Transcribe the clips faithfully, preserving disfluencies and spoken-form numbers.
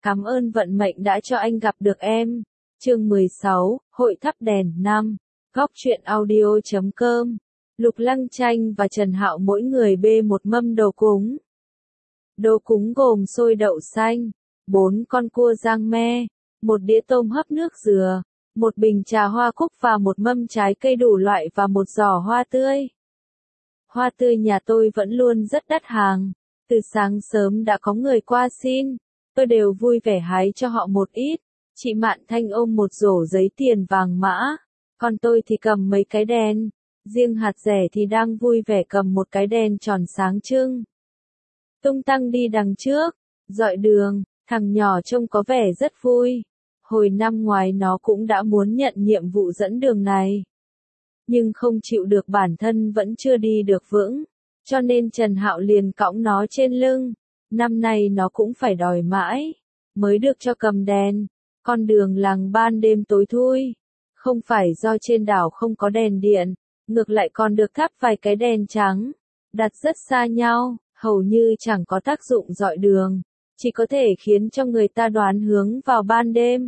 Cảm ơn vận mệnh đã cho anh gặp được em. Chương mười sáu, Hội thắp đèn năm. Góc truyện audio chấm com. Lục Lăng Tranh và Trần Hạo mỗi người bê một mâm đồ cúng. Đồ cúng gồm xôi đậu xanh, bốn con cua rang me, một đĩa tôm hấp nước dừa, một bình trà hoa cúc và một mâm trái cây đủ loại và một giỏ hoa tươi. Hoa tươi nhà tôi vẫn luôn rất đắt hàng. Từ sáng sớm đã có người qua xin, tôi đều vui vẻ hái cho họ một ít. Chị Mạn Thanh ôm một rổ giấy tiền vàng mã, còn tôi thì cầm mấy cái đèn. Riêng hạt rẻ thì đang vui vẻ cầm một cái đèn tròn sáng trưng. Tung tăng đi đằng trước, dọi đường, thằng nhỏ trông có vẻ rất vui. Hồi năm ngoái nó cũng đã muốn nhận nhiệm vụ dẫn đường này. Nhưng không chịu được bản thân vẫn chưa đi được vững, cho nên Trần Hạo liền cõng nó trên lưng. Năm nay nó cũng phải đòi mãi, mới được cho cầm đèn. Con đường làng ban đêm tối thui, không phải do trên đảo không có đèn điện, ngược lại còn được thắp vài cái đèn trắng, đặt rất xa nhau, hầu như chẳng có tác dụng dọi đường, chỉ có thể khiến cho người ta đoán hướng vào ban đêm.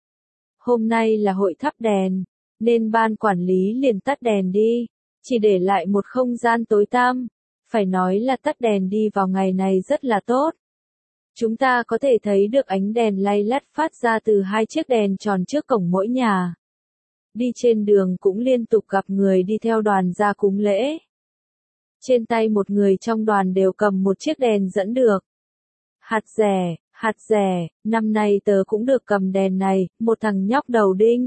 Hôm nay là hội thắp đèn, nên ban quản lý liền tắt đèn đi, chỉ để lại một không gian tối tăm. Phải nói là tắt đèn đi vào ngày này rất là tốt. Chúng ta có thể thấy được ánh đèn lay lắt phát ra từ hai chiếc đèn tròn trước cổng mỗi nhà. Đi trên đường cũng liên tục gặp người đi theo đoàn ra cúng lễ. Trên tay một người trong đoàn đều cầm một chiếc đèn dẫn được. Hạt rẻ, hạt rẻ, năm nay tớ cũng được cầm đèn này, một thằng nhóc đầu đinh.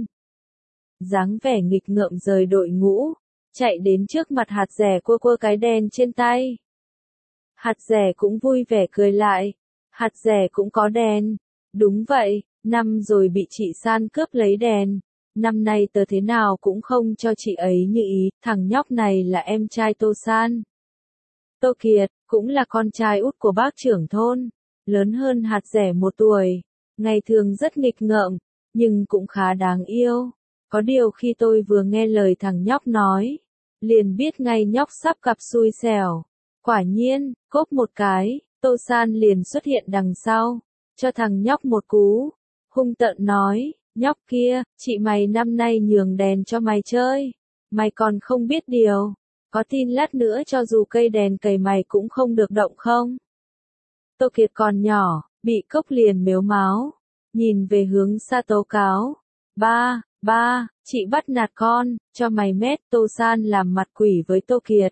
Dáng vẻ nghịch ngợm rời đội ngũ, chạy đến trước mặt hạt rẻ cua cua cái đèn trên tay. Hạt rẻ cũng vui vẻ cười lại. Hạt rẻ cũng có đèn. Đúng vậy, năm rồi bị chị San cướp lấy đèn. Năm nay tớ thế nào cũng không cho chị ấy như ý, thằng nhóc này là em trai Tô San. Tô Kiệt, cũng là con trai út của bác trưởng thôn, lớn hơn hạt rẻ một tuổi. Ngày thường rất nghịch ngợm, nhưng cũng khá đáng yêu. Có điều khi tôi vừa nghe lời thằng nhóc nói, liền biết ngay nhóc sắp gặp xui xẻo. Quả nhiên, cốp một cái, Tô San liền xuất hiện đằng sau, cho thằng nhóc một cú, hung tợn nói, nhóc kia, chị mày năm nay nhường đèn cho mày chơi, mày còn không biết điều, có tin lát nữa cho dù cây đèn cầy mày cũng không được động không? Tô Kiệt còn nhỏ, bị cốc liền mếu máo, nhìn về hướng xa tố cáo, ba, ba, chị bắt nạt con, cho mày mét. Tô San làm mặt quỷ với Tô Kiệt.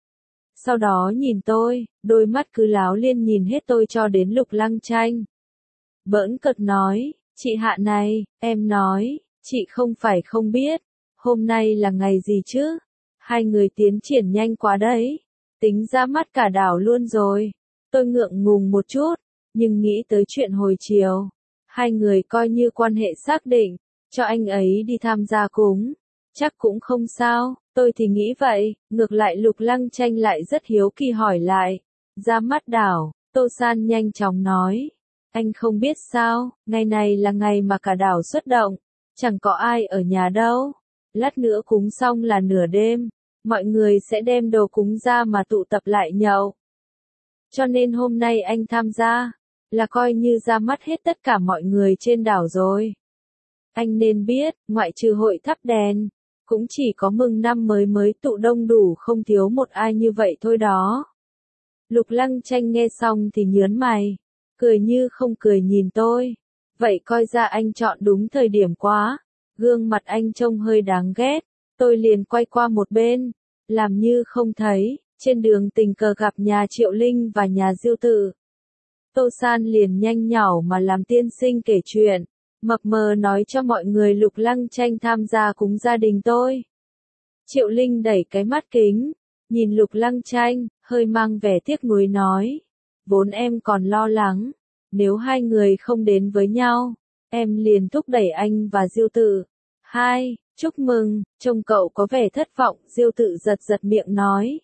Sau đó nhìn tôi, đôi mắt cứ láo liên nhìn hết tôi cho đến Lục Lăng Tranh. Bỡn cợt nói, chị Hạ này, em nói, chị không phải không biết, hôm nay là ngày gì chứ? Hai người tiến triển nhanh quá đấy, tính ra mắt cả đảo luôn rồi. Tôi ngượng ngùng một chút, nhưng nghĩ tới chuyện hồi chiều, hai người coi như quan hệ xác định, cho anh ấy đi tham gia cúng, chắc cũng không sao. Tôi thì nghĩ vậy, ngược lại Lục Lăng Tranh lại rất hiếu kỳ hỏi lại. Ra mắt đảo, Tô San nhanh chóng nói. Anh không biết sao, ngày này là ngày mà cả đảo xuất động, chẳng có ai ở nhà đâu. Lát nữa cúng xong là nửa đêm, mọi người sẽ đem đồ cúng ra mà tụ tập lại nhậu. Cho nên hôm nay anh tham gia, là coi như ra mắt hết tất cả mọi người trên đảo rồi. Anh nên biết, ngoại trừ hội thắp đèn, cũng chỉ có mừng năm mới mới tụ đông đủ không thiếu một ai như vậy thôi đó. Lục Lăng Tranh nghe xong thì nhớn mày, cười như không cười nhìn tôi. Vậy coi ra anh chọn đúng thời điểm quá. Gương mặt anh trông hơi đáng ghét. Tôi liền quay qua một bên, làm như không thấy. Trên đường tình cờ gặp nhà Triệu Linh và nhà Diêu Tự. Tô San liền nhanh nhảu mà làm tiên sinh kể chuyện. Mập mờ nói cho mọi người Lục Lăng Tranh tham gia cúng gia đình tôi. Triệu Linh đẩy cái mắt kính, nhìn Lục Lăng Tranh, hơi mang vẻ tiếc nuối nói. Vốn em còn lo lắng, nếu hai người không đến với nhau, em liền thúc đẩy anh và Diêu Tự. Hai, chúc mừng, trông cậu có vẻ thất vọng, Diêu Tự giật giật miệng nói.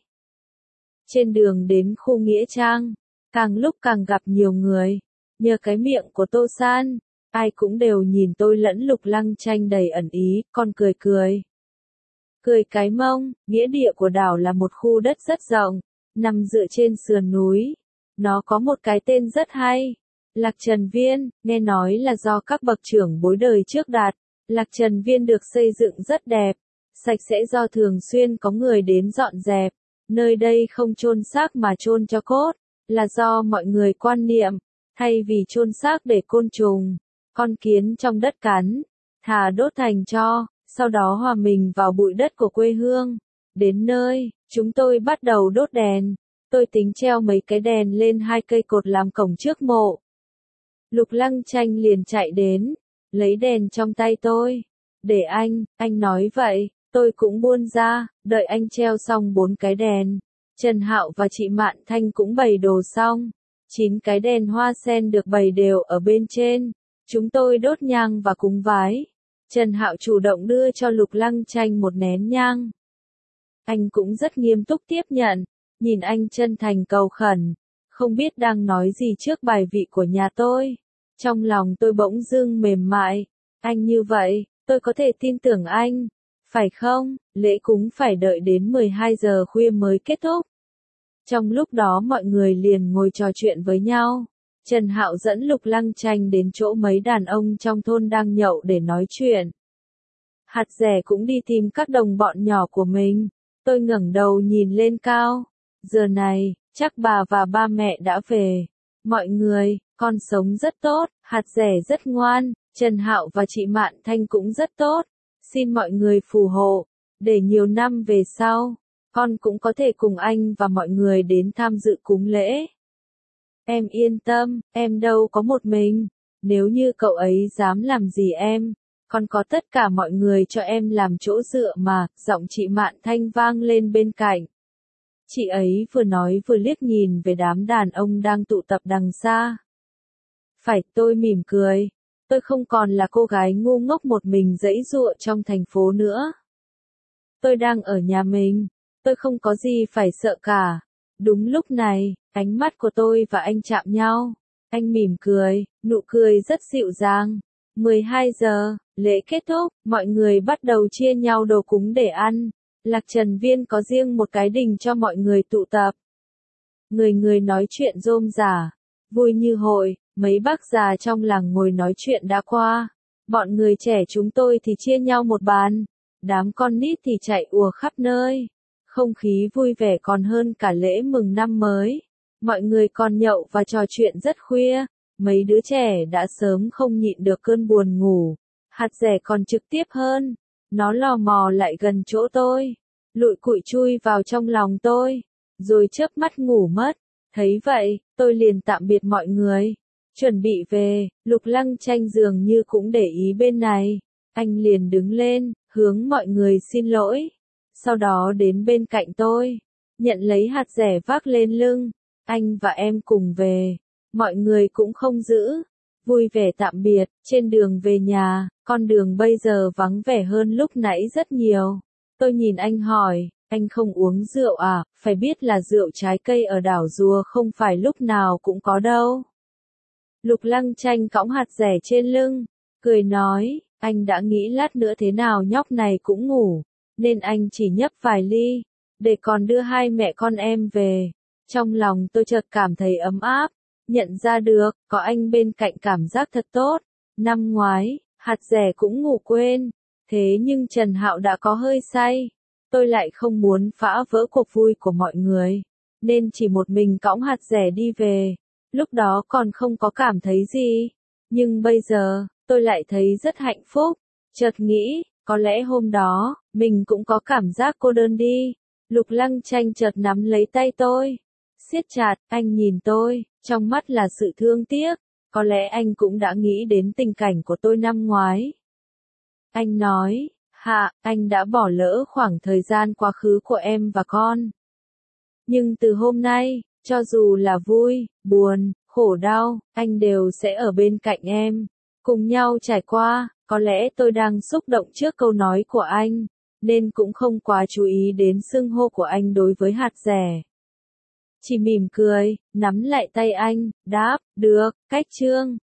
Trên đường đến khu nghĩa trang, càng lúc càng gặp nhiều người, nhờ cái miệng của Tô San. Ai cũng đều nhìn tôi lẫn Lục Lăng Tranh đầy ẩn ý, con cười cười. Cười cái mông, nghĩa địa của đảo là một khu đất rất rộng, nằm dựa trên sườn núi. Nó có một cái tên rất hay, Lạc Trần Viên, nghe nói là do các bậc trưởng bối đời trước đặt. Lạc Trần Viên được xây dựng rất đẹp, sạch sẽ do thường xuyên có người đến dọn dẹp. Nơi đây không chôn xác mà chôn cho cốt, là do mọi người quan niệm, thay vì chôn xác để côn trùng, con kiến trong đất cắn, thà đốt thành tro, sau đó hòa mình vào bụi đất của quê hương. Đến nơi, chúng tôi bắt đầu đốt đèn. Tôi tính treo mấy cái đèn lên hai cây cột làm cổng trước mộ. Lục Lăng Tranh liền chạy đến, lấy đèn trong tay tôi. Để anh, anh nói vậy, tôi cũng buôn ra, đợi anh treo xong bốn cái đèn. Trần Hạo và chị Mạn Thanh cũng bày đồ xong. Chín cái đèn hoa sen được bày đều ở bên trên. Chúng tôi đốt nhang và cúng vái. Trần Hạo chủ động đưa cho Lục Lăng Tranh một nén nhang. Anh cũng rất nghiêm túc tiếp nhận, nhìn anh chân thành cầu khẩn, không biết đang nói gì trước bài vị của nhà tôi. Trong lòng tôi bỗng dưng mềm mại, anh như vậy, tôi có thể tin tưởng anh, phải không? Lễ cúng phải đợi đến mười hai giờ khuya mới kết thúc. Trong lúc đó mọi người liền ngồi trò chuyện với nhau. Trần Hạo dẫn Lục Lăng Tranh đến chỗ mấy đàn ông trong thôn đang nhậu để nói chuyện. Hạt rẻ cũng đi tìm các đồng bọn nhỏ của mình. Tôi ngẩng đầu nhìn lên cao. Giờ này, chắc bà và ba mẹ đã về. Mọi người, con sống rất tốt, hạt rẻ rất ngoan, Trần Hạo và chị Mạn Thanh cũng rất tốt. Xin mọi người phù hộ, để nhiều năm về sau, con cũng có thể cùng anh và mọi người đến tham dự cúng lễ. Em yên tâm, em đâu có một mình. Nếu như cậu ấy dám làm gì em, con có tất cả mọi người cho em làm chỗ dựa mà, giọng chị Mạn Thanh vang lên bên cạnh. Chị ấy vừa nói vừa liếc nhìn về đám đàn ông đang tụ tập đằng xa. Phải, tôi mỉm cười. Tôi không còn là cô gái ngu ngốc một mình giãy giụa trong thành phố nữa. Tôi đang ở nhà mình. Tôi không có gì phải sợ cả. Đúng lúc này, ánh mắt của tôi và anh chạm nhau. Anh mỉm cười, nụ cười rất dịu dàng. mười hai giờ, lễ kết thúc, mọi người bắt đầu chia nhau đồ cúng để ăn. Lạc Trần Viên có riêng một cái đình cho mọi người tụ tập. Người người nói chuyện rôm rả, vui như hội, mấy bác già trong làng ngồi nói chuyện đã qua. Bọn người trẻ chúng tôi thì chia nhau một bàn, đám con nít thì chạy ùa khắp nơi. Không khí vui vẻ còn hơn cả lễ mừng năm mới. Mọi người còn nhậu và trò chuyện rất khuya. Mấy đứa trẻ đã sớm không nhịn được cơn buồn ngủ. Hạt rẻ còn trực tiếp hơn. Nó lò mò lại gần chỗ tôi. Lụi cụi chui vào trong lòng tôi. Rồi chớp mắt ngủ mất. Thấy vậy, tôi liền tạm biệt mọi người. Chuẩn bị về, Lục Lăng Tranh dường như cũng để ý bên này. Anh liền đứng lên, hướng mọi người xin lỗi. Sau đó đến bên cạnh tôi. Nhận lấy hạt rẻ vác lên lưng. Anh và em cùng về. Mọi người cũng không giữ. Vui vẻ tạm biệt, trên đường về nhà, con đường bây giờ vắng vẻ hơn lúc nãy rất nhiều. Tôi nhìn anh hỏi, anh không uống rượu à, phải biết là rượu trái cây ở đảo Rùa không phải lúc nào cũng có đâu. Lục Lăng Tranh cõng hạt rẻ trên lưng, cười nói, anh đã nghĩ lát nữa thế nào nhóc này cũng ngủ, nên anh chỉ nhấp vài ly, để còn đưa hai mẹ con em về. Trong lòng tôi chợt cảm thấy ấm áp. Nhận ra được, có anh bên cạnh cảm giác thật tốt. Năm ngoái, hạt rẻ cũng ngủ quên. Thế nhưng Trần Hạo đã có hơi say. Tôi lại không muốn phá vỡ cuộc vui của mọi người. Nên chỉ một mình cõng hạt rẻ đi về. Lúc đó còn không có cảm thấy gì. Nhưng bây giờ, tôi lại thấy rất hạnh phúc. Chợt nghĩ, có lẽ hôm đó, mình cũng có cảm giác cô đơn đi. Lục Lăng Tranh chợt nắm lấy tay tôi. Siết chặt, anh nhìn tôi, trong mắt là sự thương tiếc. Có lẽ anh cũng đã nghĩ đến tình cảnh của tôi năm ngoái. Anh nói, Hạ, anh đã bỏ lỡ khoảng thời gian quá khứ của em và con. Nhưng từ hôm nay, cho dù là vui, buồn, khổ đau, anh đều sẽ ở bên cạnh em. Cùng nhau trải qua, có lẽ tôi đang xúc động trước câu nói của anh, nên cũng không quá chú ý đến xưng hô của anh đối với hạt rẻ. Chỉ mỉm cười, nắm lại tay anh, đáp, được, cách chương.